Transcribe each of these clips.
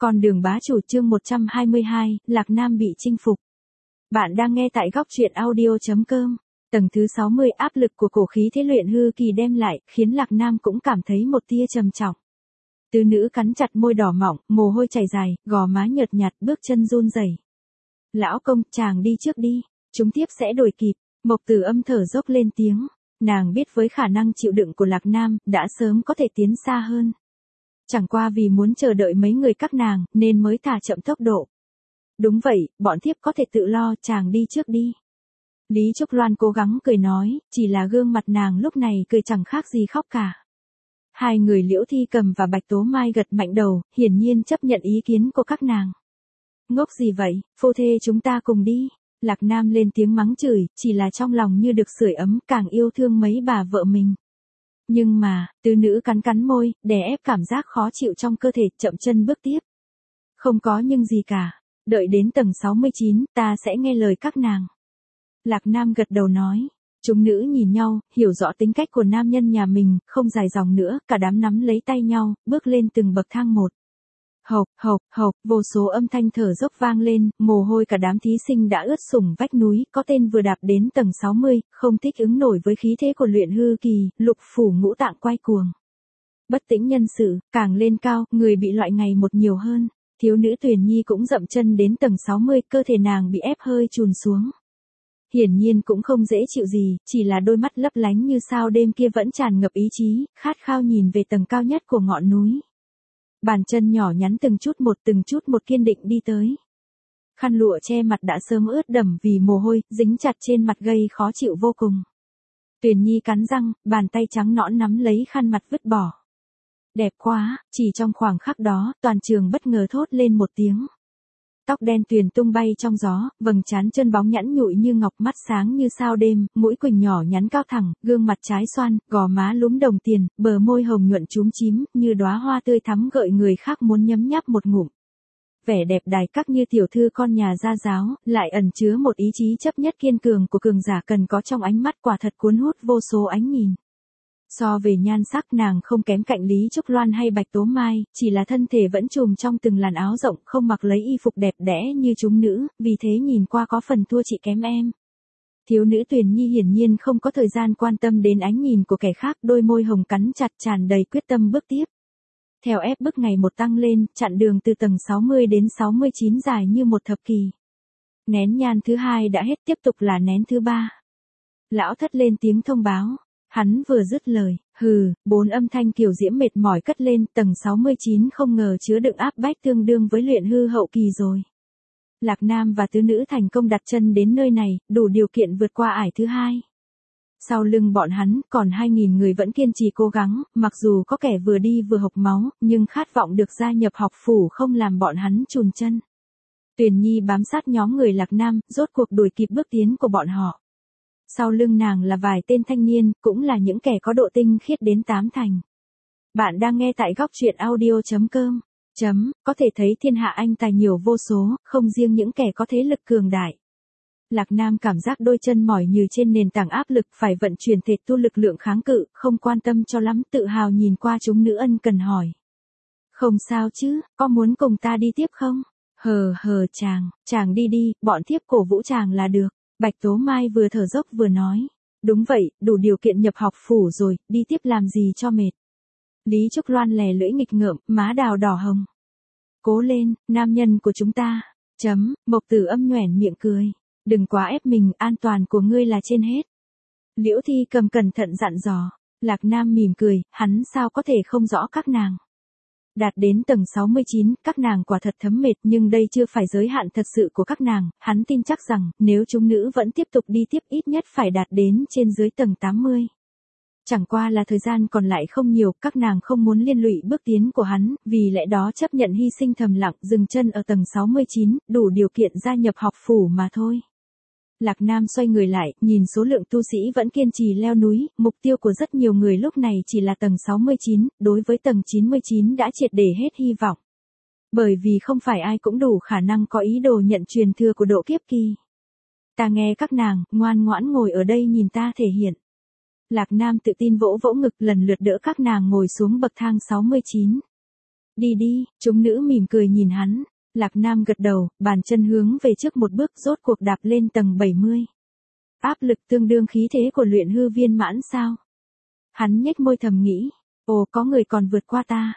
Con đường bá chủ chương 122, Lạc Nam bị chinh phục. Bạn đang nghe tại góc truyện audio.com. Tầng thứ 60 áp lực của cổ khí thế luyện hư kỳ đem lại, khiến Lạc Nam cũng cảm thấy một tia trầm trọng. Tứ nữ cắn chặt môi đỏ mọng, mồ hôi chảy dài, gò má nhợt nhạt, bước chân run rẩy. Lão công, chàng đi trước đi, chúng tiếp sẽ đuổi kịp. Mộc Tử Âm thở dốc lên tiếng. Nàng biết với khả năng chịu đựng của Lạc Nam, đã sớm có thể tiến xa hơn. Chẳng qua vì muốn chờ đợi mấy người các nàng, nên mới thả chậm tốc độ. Đúng vậy, bọn thiếp có thể tự lo, chàng đi trước đi. Lý Trúc Loan cố gắng cười nói, chỉ là gương mặt nàng lúc này cười chẳng khác gì khóc cả. Hai người Liễu Thi Cầm và Bạch Tố Mai gật mạnh đầu, hiển nhiên chấp nhận ý kiến của các nàng. Ngốc gì vậy, phu thê chúng ta cùng đi. Lạc Nam lên tiếng mắng chửi, chỉ là trong lòng như được sưởi ấm, càng yêu thương mấy bà vợ mình. Nhưng mà, tứ nữ cắn cắn môi, đè ép cảm giác khó chịu trong cơ thể, chậm chân bước tiếp. Không có nhưng gì cả, đợi đến tầng 69, ta sẽ nghe lời các nàng. Lạc Nam gật đầu nói. Chúng nữ nhìn nhau, hiểu rõ tính cách của nam nhân nhà mình, không dài dòng nữa, cả đám nắm lấy tay nhau, bước lên từng bậc thang một. Hộc, hộc, hộc, vô số âm thanh thở dốc vang lên, mồ hôi cả đám thí sinh đã ướt sũng vách núi, có tên vừa đạp đến tầng 60, không thích ứng nổi với khí thế của luyện hư kỳ, lục phủ ngũ tạng quay cuồng. Bất tĩnh nhân sự, càng lên cao, người bị loại ngày một nhiều hơn. Thiếu nữ Tuyền Nhi cũng dậm chân đến tầng 60, cơ thể nàng bị ép hơi chùn xuống. Hiển nhiên cũng không dễ chịu gì, chỉ là đôi mắt lấp lánh như sao đêm kia vẫn tràn ngập ý chí, khát khao nhìn về tầng cao nhất của ngọn núi. Bàn chân nhỏ nhắn từng chút một kiên định đi tới. Khăn lụa che mặt đã sớm ướt đẫm vì mồ hôi, dính chặt trên mặt gây khó chịu vô cùng. Tuyền Nhi cắn răng, bàn tay trắng nõn nắm lấy khăn mặt vứt bỏ. Đẹp quá, chỉ trong khoảng khắc đó, toàn trường bất ngờ thốt lên một tiếng. Tóc đen tuyền tung bay trong gió, vầng trán chân bóng nhẵn nhụi như ngọc, mắt sáng như sao đêm, mũi quỳnh nhỏ nhắn cao thẳng, gương mặt trái xoan, gò má lúm đồng tiền, bờ môi hồng nhuận chúm chím, như đóa hoa tươi thắm gợi người khác muốn nhấm nháp một ngụm. Vẻ đẹp đài các như tiểu thư con nhà gia giáo, lại ẩn chứa một ý chí chấp nhất kiên cường của cường giả cần có trong ánh mắt, quả thật cuốn hút vô số ánh nhìn. So về nhan sắc, nàng không kém cạnh Lý Trúc Loan hay Bạch Tố Mai, chỉ là thân thể vẫn trùm trong từng làn áo rộng, không mặc lấy y phục đẹp đẽ như chúng nữ, vì thế nhìn qua có phần thua chị kém em. Thiếu nữ Tuyền Nhi hiển nhiên không có thời gian quan tâm đến ánh nhìn của kẻ khác, đôi môi hồng cắn chặt, tràn đầy quyết tâm bước tiếp. Theo ép bức ngày một tăng lên, chặn đường từ tầng 60 đến 69 dài như một thập kỷ. Nén nhang thứ hai đã hết, tiếp tục là nén thứ ba. Lão thất lên tiếng thông báo. Hắn vừa dứt lời, bốn âm thanh kiều diễm mệt mỏi cất lên, tầng 69 không ngờ chứa đựng áp bách tương đương với luyện hư hậu kỳ rồi. Lạc Nam và tứ nữ thành công đặt chân đến nơi này, đủ điều kiện vượt qua ải thứ hai. Sau lưng bọn hắn, còn 2.000 người vẫn kiên trì cố gắng, mặc dù có kẻ vừa đi vừa hộc máu, nhưng khát vọng được gia nhập học phủ không làm bọn hắn chùn chân. Tuyền Nhi bám sát nhóm người Lạc Nam, rốt cuộc đuổi kịp bước tiến của bọn họ. Sau lưng nàng là vài tên thanh niên, cũng là những kẻ có độ tinh khiết đến 8 thành. Bạn đang nghe tại góc truyện audio.com. Có thể thấy thiên hạ anh tài nhiều vô số, không riêng những kẻ có thế lực cường đại. Lạc Nam cảm giác đôi chân mỏi như trên nền tảng áp lực, phải vận chuyển thể tu lực lượng kháng cự, không quan tâm cho lắm, tự hào nhìn qua chúng nữ ân cần hỏi. Không sao chứ, có muốn cùng ta đi tiếp không? Chàng đi đi, bọn thiếp cổ vũ chàng là được. Bạch Tố Mai vừa thở dốc vừa nói. Đúng vậy, đủ điều kiện nhập học phủ rồi, đi tiếp làm gì cho mệt. Lý Trúc Loan lè lưỡi nghịch ngợm, má đào đỏ hồng. Cố lên, nam nhân của chúng ta. Mộc Tử Âm nhoẻn miệng cười. Đừng quá ép mình, an toàn của ngươi là trên hết. Liễu Thi Cầm cẩn thận dặn dò. Lạc Nam mỉm cười, hắn sao có thể không rõ các nàng. Đạt đến tầng 69, các nàng quả thật thấm mệt, nhưng đây chưa phải giới hạn thật sự của các nàng, hắn tin chắc rằng, nếu chúng nữ vẫn tiếp tục đi tiếp ít nhất phải đạt đến trên dưới tầng 80. Chẳng qua là thời gian còn lại không nhiều, các nàng không muốn liên lụy bước tiến của hắn, vì lẽ đó chấp nhận hy sinh thầm lặng, dừng chân ở tầng 69, đủ điều kiện gia nhập học phủ mà thôi. Lạc Nam xoay người lại, nhìn số lượng tu sĩ vẫn kiên trì leo núi, mục tiêu của rất nhiều người lúc này chỉ là tầng 69, đối với tầng 99 đã triệt để hết hy vọng. Bởi vì không phải ai cũng đủ khả năng có ý đồ nhận truyền thừa của độ kiếp kỳ. Ta nghe các nàng, ngoan ngoãn ngồi ở đây nhìn ta thể hiện. Lạc Nam tự tin vỗ vỗ ngực, lần lượt đỡ các nàng ngồi xuống bậc thang 69. Đi đi, chúng nữ mỉm cười nhìn hắn. Lạc Nam gật đầu, bàn chân hướng về trước một bước rốt cuộc đạp lên tầng 70. Áp lực tương đương khí thế của luyện hư viên mãn sao? Hắn nhếch môi thầm nghĩ, ồ có người còn vượt qua ta.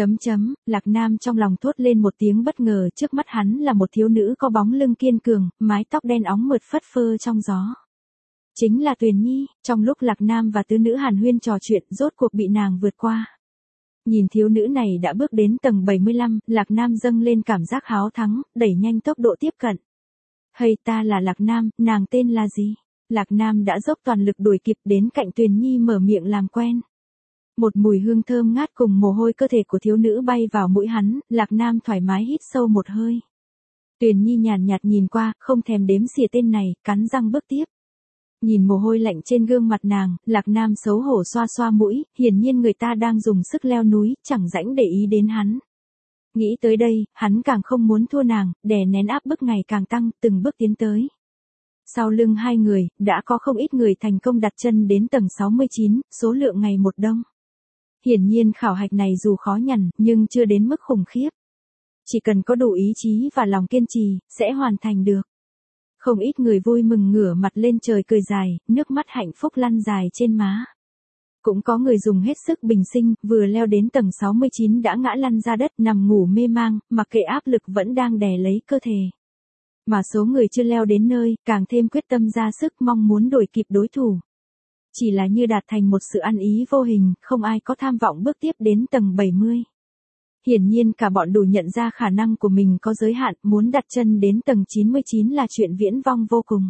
Lạc Nam trong lòng thốt lên một tiếng bất ngờ, trước mắt hắn là một thiếu nữ có bóng lưng kiên cường, mái tóc đen óng mượt phất phơ trong gió. Chính là Tuyền Nhi, trong lúc Lạc Nam và tứ nữ hàn huyên trò chuyện rốt cuộc bị nàng vượt qua. Nhìn thiếu nữ này đã bước đến tầng 75, Lạc Nam dâng lên cảm giác háo thắng, đẩy nhanh tốc độ tiếp cận. Hay ta là Lạc Nam, nàng tên là gì? Lạc Nam đã dốc toàn lực đuổi kịp đến cạnh Tuyền Nhi mở miệng làm quen. Một mùi hương thơm ngát cùng mồ hôi cơ thể của thiếu nữ bay vào mũi hắn, Lạc Nam thoải mái hít sâu một hơi. Tuyền Nhi nhàn nhạt nhìn qua, không thèm đếm xỉa tên này, cắn răng bước tiếp. Nhìn mồ hôi lạnh trên gương mặt nàng, Lạc Nam xấu hổ xoa xoa mũi, hiển nhiên người ta đang dùng sức leo núi, chẳng rảnh để ý đến hắn. Nghĩ tới đây, hắn càng không muốn thua nàng, đè nén áp bức ngày càng tăng, từng bước tiến tới. Sau lưng hai người, đã có không ít người thành công đặt chân đến tầng 69, số lượng ngày một đông. Hiển nhiên khảo hạch này dù khó nhằn, nhưng chưa đến mức khủng khiếp. Chỉ cần có đủ ý chí và lòng kiên trì, sẽ hoàn thành được. Không ít người vui mừng ngửa mặt lên trời cười dài, nước mắt hạnh phúc lăn dài trên má. Cũng có người dùng hết sức bình sinh, vừa leo đến tầng 69 đã ngã lăn ra đất nằm ngủ mê mang, mặc kệ áp lực vẫn đang đè lấy cơ thể. Mà số người chưa leo đến nơi, càng thêm quyết tâm ra sức mong muốn đuổi kịp đối thủ. Chỉ là như đạt thành một sự ăn ý vô hình, không ai có tham vọng bước tiếp đến tầng 70. Hiển nhiên cả bọn đủ nhận ra khả năng của mình có giới hạn, muốn đặt chân đến tầng 99 là chuyện viễn vông vô cùng.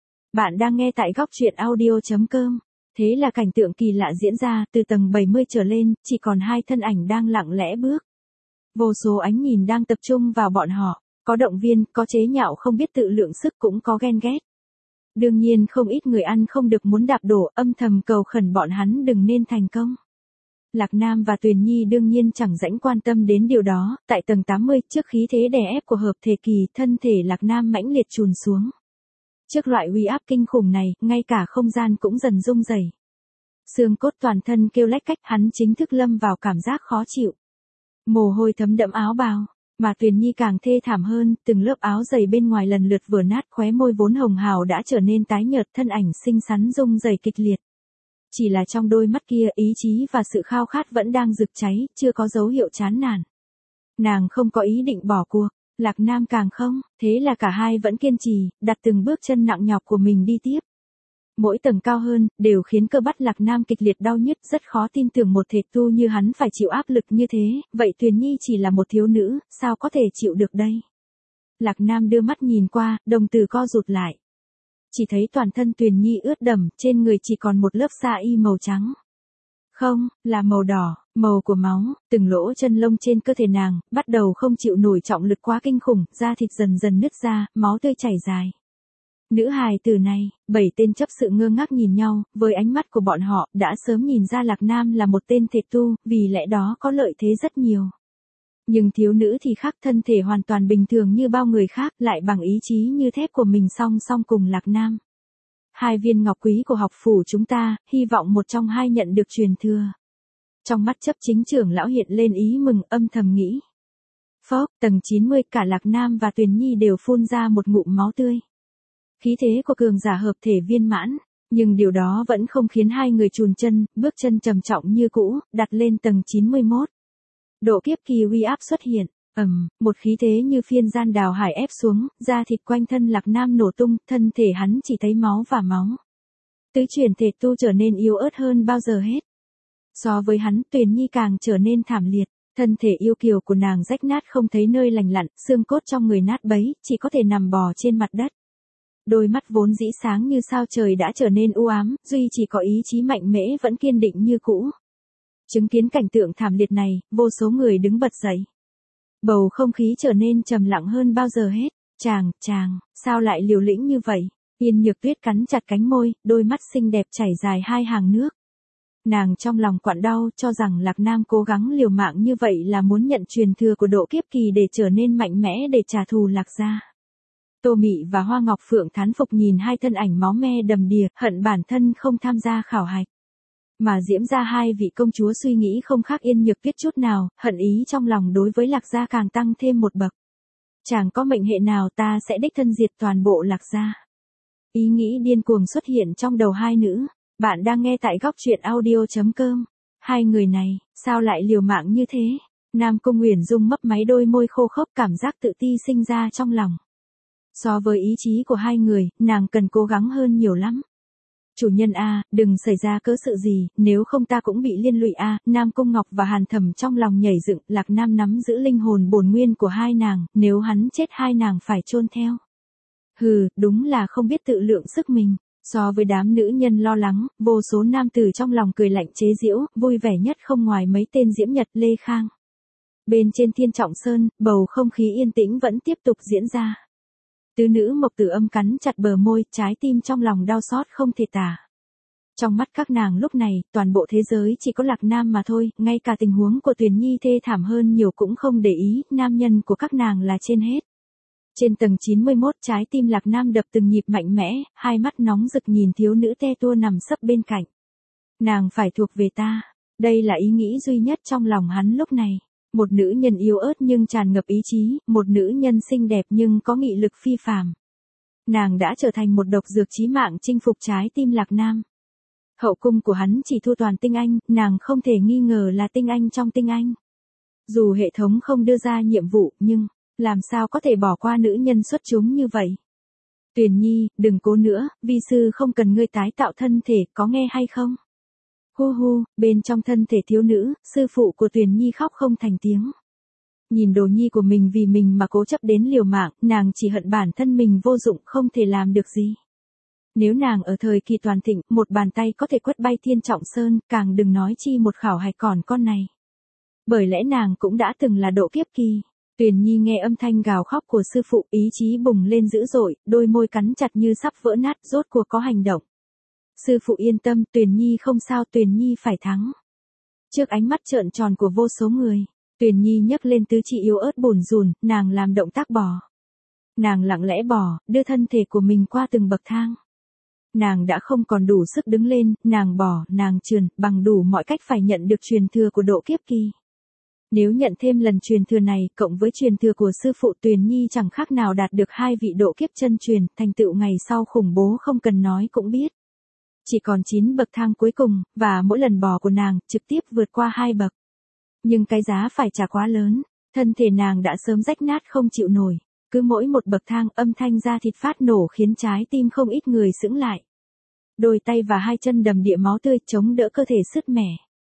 Bạn đang nghe tại góc truyện audio.com. Thế là cảnh tượng kỳ lạ diễn ra, từ tầng 70 trở lên, chỉ còn hai thân ảnh đang lặng lẽ bước. Vô số ánh nhìn đang tập trung vào bọn họ, có động viên, có chế nhạo không biết tự lượng sức cũng có ghen ghét. Đương nhiên không ít người ăn không được muốn đạp đổ, âm thầm cầu khẩn bọn hắn đừng nên thành công. Lạc Nam và Tuyền Nhi đương nhiên chẳng rảnh quan tâm đến điều đó, tại tầng 80, trước khí thế đè ép của hợp thể kỳ, thân thể Lạc Nam mãnh liệt trùn xuống. Trước loại uy áp kinh khủng này, ngay cả không gian cũng dần rung rẩy. Xương cốt toàn thân kêu lách cách, hắn chính thức lâm vào cảm giác khó chịu. Mồ hôi thấm đẫm áo bào, mà Tuyền Nhi càng thê thảm hơn, từng lớp áo dày bên ngoài lần lượt vừa nát, khóe môi vốn hồng hào đã trở nên tái nhợt, thân ảnh xinh xắn rung rẩy kịch liệt. Chỉ là trong đôi mắt kia, ý chí và sự khao khát vẫn đang rực cháy, chưa có dấu hiệu chán nản. Nàng không có ý định bỏ cuộc, Lạc Nam càng không, thế là cả hai vẫn kiên trì, đặt từng bước chân nặng nhọc của mình đi tiếp. Mỗi tầng cao hơn, đều khiến cơ bắp Lạc Nam kịch liệt đau nhức, rất khó tin tưởng một thể tu như hắn phải chịu áp lực như thế, vậy Tuyền Nhi chỉ là một thiếu nữ, sao có thể chịu được đây? Lạc Nam đưa mắt nhìn qua, đồng tử co rụt lại. Chỉ thấy toàn thân Tuyền Nhi ướt đẫm, trên người chỉ còn một lớp sa y màu trắng. Không, là màu đỏ, màu của máu, từng lỗ chân lông trên cơ thể nàng, bắt đầu không chịu nổi trọng lực quá kinh khủng, da thịt dần dần nứt ra, máu tươi chảy dài. Nữ hài tử này, 7 tên chấp sự ngơ ngác nhìn nhau, với ánh mắt của bọn họ, đã sớm nhìn ra Lạc Nam là một tên thể tu, vì lẽ đó có lợi thế rất nhiều. Nhưng thiếu nữ thì khác, thân thể hoàn toàn bình thường như bao người khác, lại bằng ý chí như thép của mình song song cùng Lạc Nam. 2 viên ngọc quý của học phủ chúng ta, hy vọng một trong hai nhận được truyền thừa. Trong mắt chấp chính trưởng lão hiện lên ý mừng, âm thầm nghĩ. Phốc, tầng 90, cả Lạc Nam và Tuyền Nhi đều phun ra một ngụm máu tươi. Khí thế của cường giả hợp thể viên mãn, nhưng điều đó vẫn không khiến hai người chùn chân, bước chân trầm trọng như cũ, đặt lên tầng 91. Độ kiếp kỳ uy áp xuất hiện, một khí thế như phiên gian đào hải ép xuống, da thịt quanh thân Lạc Nam nổ tung, thân thể hắn chỉ thấy máu và máu. Tứ chuyển thể tu trở nên yếu ớt hơn bao giờ hết. So với hắn, Tuyền Nhi càng trở nên thảm liệt, thân thể yêu kiều của nàng rách nát không thấy nơi lành lặn, xương cốt trong người nát bấy, chỉ có thể nằm bò trên mặt đất. Đôi mắt vốn dĩ sáng như sao trời đã trở nên u ám, duy chỉ có ý chí mạnh mẽ vẫn kiên định như cũ. Chứng kiến cảnh tượng thảm liệt này, vô số người đứng bật dậy. Bầu không khí trở nên trầm lặng hơn bao giờ hết. Chàng, sao lại liều lĩnh như vậy? Yên Nhược Tuyết cắn chặt cánh môi, đôi mắt xinh đẹp chảy dài 2 hàng nước. Nàng trong lòng quặn đau, cho rằng Lạc Nam cố gắng liều mạng như vậy là muốn nhận truyền thừa của độ kiếp kỳ để trở nên mạnh mẽ để trả thù Lạc gia. Tô Mị và Hoa Ngọc Phượng thán phục nhìn hai thân ảnh máu me đầm đìa, hận bản thân không tham gia khảo hạch. Mà Diễm gia hai vị công chúa suy nghĩ không khác Yên Nhược Tuyết chút nào, hận ý trong lòng đối với Lạc gia càng tăng thêm một bậc. Chẳng có mệnh hệ nào ta sẽ đích thân diệt toàn bộ Lạc gia. Ý nghĩ điên cuồng xuất hiện trong đầu hai nữ. Bạn đang nghe tại góc truyện audio.com. Hai người này, sao lại liều mạng như thế? Nam Cung Uyển Dung mấp máy đôi môi khô khốc, cảm giác tự ti sinh ra trong lòng. So với ý chí của hai người, nàng cần cố gắng hơn nhiều lắm. Chủ nhân a, đừng xảy ra cớ sự gì, nếu không ta cũng bị liên lụy a. Nam Cung Ngọc và Hàn Thẩm trong lòng nhảy dựng, Lạc Nam nắm giữ linh hồn bổn nguyên của hai nàng, nếu hắn chết hai nàng phải chôn theo. Hừ, đúng là không biết tự lượng sức mình. So với đám nữ nhân lo lắng, vô số nam tử trong lòng cười lạnh chế giễu, vui vẻ nhất không ngoài mấy tên Diễm Nhật, Lê Khang. Bên trên Thiên Trọng Sơn, bầu không khí yên tĩnh vẫn tiếp tục diễn ra. Tứ nữ Mộc Tử Âm cắn chặt bờ môi, trái tim trong lòng đau xót không thể tả. Trong mắt các nàng lúc này, toàn bộ thế giới chỉ có Lạc Nam mà thôi, ngay cả tình huống của Tuyền Nhi thê thảm hơn nhiều cũng không để ý, nam nhân của các nàng là trên hết. Trên tầng 91, trái tim Lạc Nam đập từng nhịp mạnh mẽ, hai mắt nóng rực nhìn thiếu nữ te tua nằm sấp bên cạnh. Nàng phải thuộc về ta, đây là ý nghĩ duy nhất trong lòng hắn lúc này. Một nữ nhân yếu ớt nhưng tràn ngập ý chí, một nữ nhân xinh đẹp nhưng có nghị lực phi phàm. Nàng đã trở thành một độc dược chí mạng chinh phục trái tim Lạc Nam. Hậu cung của hắn chỉ thua toàn tinh anh, nàng không thể nghi ngờ là tinh anh trong tinh anh. Dù hệ thống không đưa ra nhiệm vụ, nhưng làm sao có thể bỏ qua nữ nhân xuất chúng như vậy? Tuyền Nhi, đừng cố nữa, vi sư không cần ngươi tái tạo thân thể, có nghe hay không? Hu hu, bên trong thân thể thiếu nữ, sư phụ của Tuyền Nhi khóc không thành tiếng. Nhìn đồ nhi của mình vì mình mà cố chấp đến liều mạng, nàng chỉ hận bản thân mình vô dụng không thể làm được gì. Nếu nàng ở thời kỳ toàn thịnh, một bàn tay có thể quét bay Thiên Trọng Sơn, càng đừng nói chi một khảo hạch còn con này. Bởi lẽ nàng cũng đã từng là độ kiếp kỳ. Tuyền Nhi nghe âm thanh gào khóc của sư phụ, ý chí bùng lên dữ dội, đôi môi cắn chặt như sắp vỡ nát, rốt cuộc có hành động. Sư phụ yên tâm, Tuyền Nhi không sao, Tuyền Nhi phải thắng. Trước ánh mắt trợn tròn của vô số người, Tuyền Nhi nhấc lên tứ chi yếu ớt bủn rủn, nàng làm động tác bò. Nàng lặng lẽ bò, đưa thân thể của mình qua từng bậc thang. Nàng đã không còn đủ sức đứng lên, nàng bò, nàng trườn, bằng đủ mọi cách phải nhận được truyền thừa của độ kiếp kỳ. Nếu nhận thêm lần truyền thừa này, cộng với truyền thừa của sư phụ, Tuyền Nhi chẳng khác nào đạt được hai vị độ kiếp chân truyền, thành tựu ngày sau khủng bố không cần nói cũng biết. Chỉ còn 9 bậc thang cuối cùng, và mỗi lần bò của nàng, trực tiếp vượt qua 2 bậc. Nhưng cái giá phải trả quá lớn, thân thể nàng đã sớm rách nát không chịu nổi. Cứ mỗi một bậc thang, âm thanh da thịt phát nổ khiến trái tim không ít người sững lại. Đôi tay và hai chân đầm đìa máu tươi chống đỡ cơ thể sứt mẻ.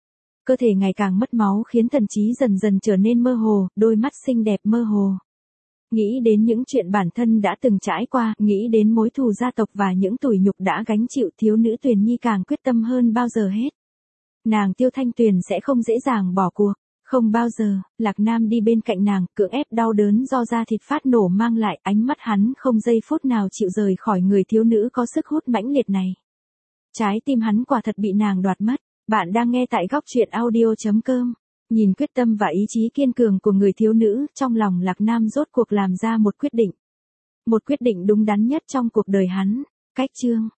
Cơ thể ngày càng mất máu khiến thần trí dần dần trở nên mơ hồ, đôi mắt xinh đẹp mơ hồ. Nghĩ đến những chuyện bản thân đã từng trải qua, nghĩ đến mối thù gia tộc và những tủi nhục đã gánh chịu, thiếu nữ Tuyền Nhi càng quyết tâm hơn bao giờ hết. Nàng Tiêu Thanh Tuyền sẽ không dễ dàng bỏ cuộc, không bao giờ. Lạc Nam đi bên cạnh nàng, cưỡng ép đau đớn do da thịt phát nổ mang lại, ánh mắt hắn không giây phút nào chịu rời khỏi người thiếu nữ có sức hút mãnh liệt này. Trái tim hắn quả thật bị nàng đoạt mất. Bạn đang nghe tại góc truyện audio.com. Nhìn quyết tâm và ý chí kiên cường của người thiếu nữ, trong lòng Lạc Nam rốt cuộc làm ra một quyết định. Một quyết định đúng đắn nhất trong cuộc đời hắn. Cách chương.